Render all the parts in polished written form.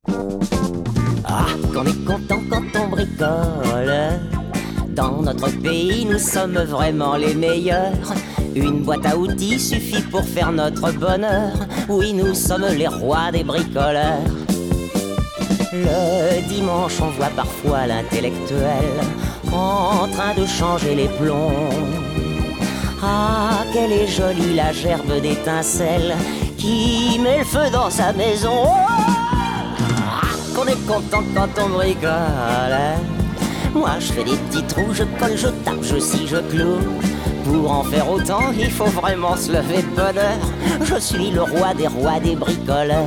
Ah, qu'on est content quand on bricole. Dans notre pays, nous sommes vraiment les meilleurs. Une boîte à outils suffit pour faire notre bonheur. Oui, nous sommes les rois des bricoleurs. Le dimanche, on voit parfois l'intellectuel en train de changer les plombs. Ah, qu'elle est jolie la gerbe d'étincelles qui met le feu dans sa maison. Ah, qu'on est content quand on bricole. Moi je fais des petits trous, je colle, je tape, je scie, je cloue. Pour en faire autant, il faut vraiment se lever de bonheur. Je suis le roi des bricoleurs.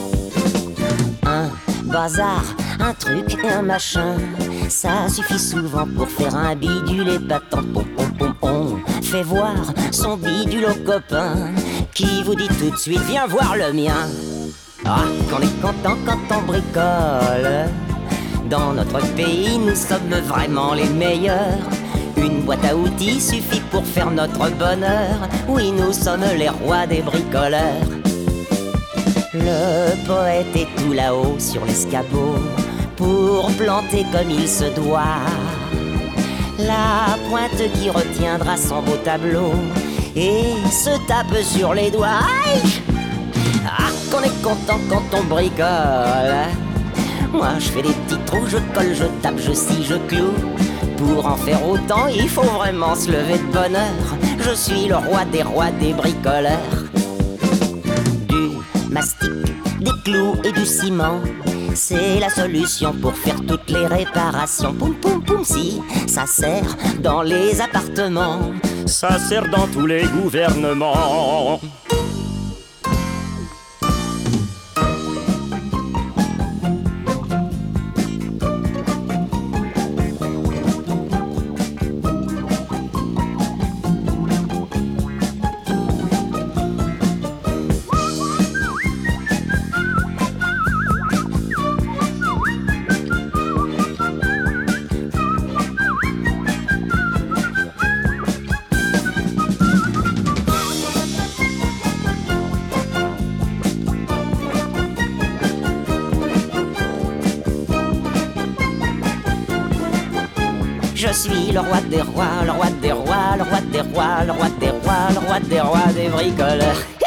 Un bazar, un truc et un machin, ça suffit souvent pour faire un bidule épatant. Pom pom pom pom, fait voir son bidule au copain qui vous dit tout de suite viens voir le mien. Ah, qu'on est content quand on bricole. Dans notre pays, nous sommes vraiment les meilleurs. Une boîte à outils suffit pour faire notre bonheur. Oui, nous sommes les rois des bricoleurs. Le poète est tout là-haut sur l'escabeau pour planter comme il se doit la pointe qui retiendra son beau tableau et se tape sur les doigts. Aïe! Ah, qu'on est content quand on bricole. Moi je fais des petits trous, je colle, je tape, je scie, je cloue. Pour en faire autant, il faut vraiment se lever de bonheur. Je suis le roi des bricoleurs. Du mastic, des clous et du ciment, c'est la solution pour faire toutes les réparations. Poum poum poum, si ça sert dans les appartements, Ça sert dans tous les gouvernements. Je suis le roi des rois, le roi des rois, le roi des rois, le roi des rois, le roi des rois des bricoleurs.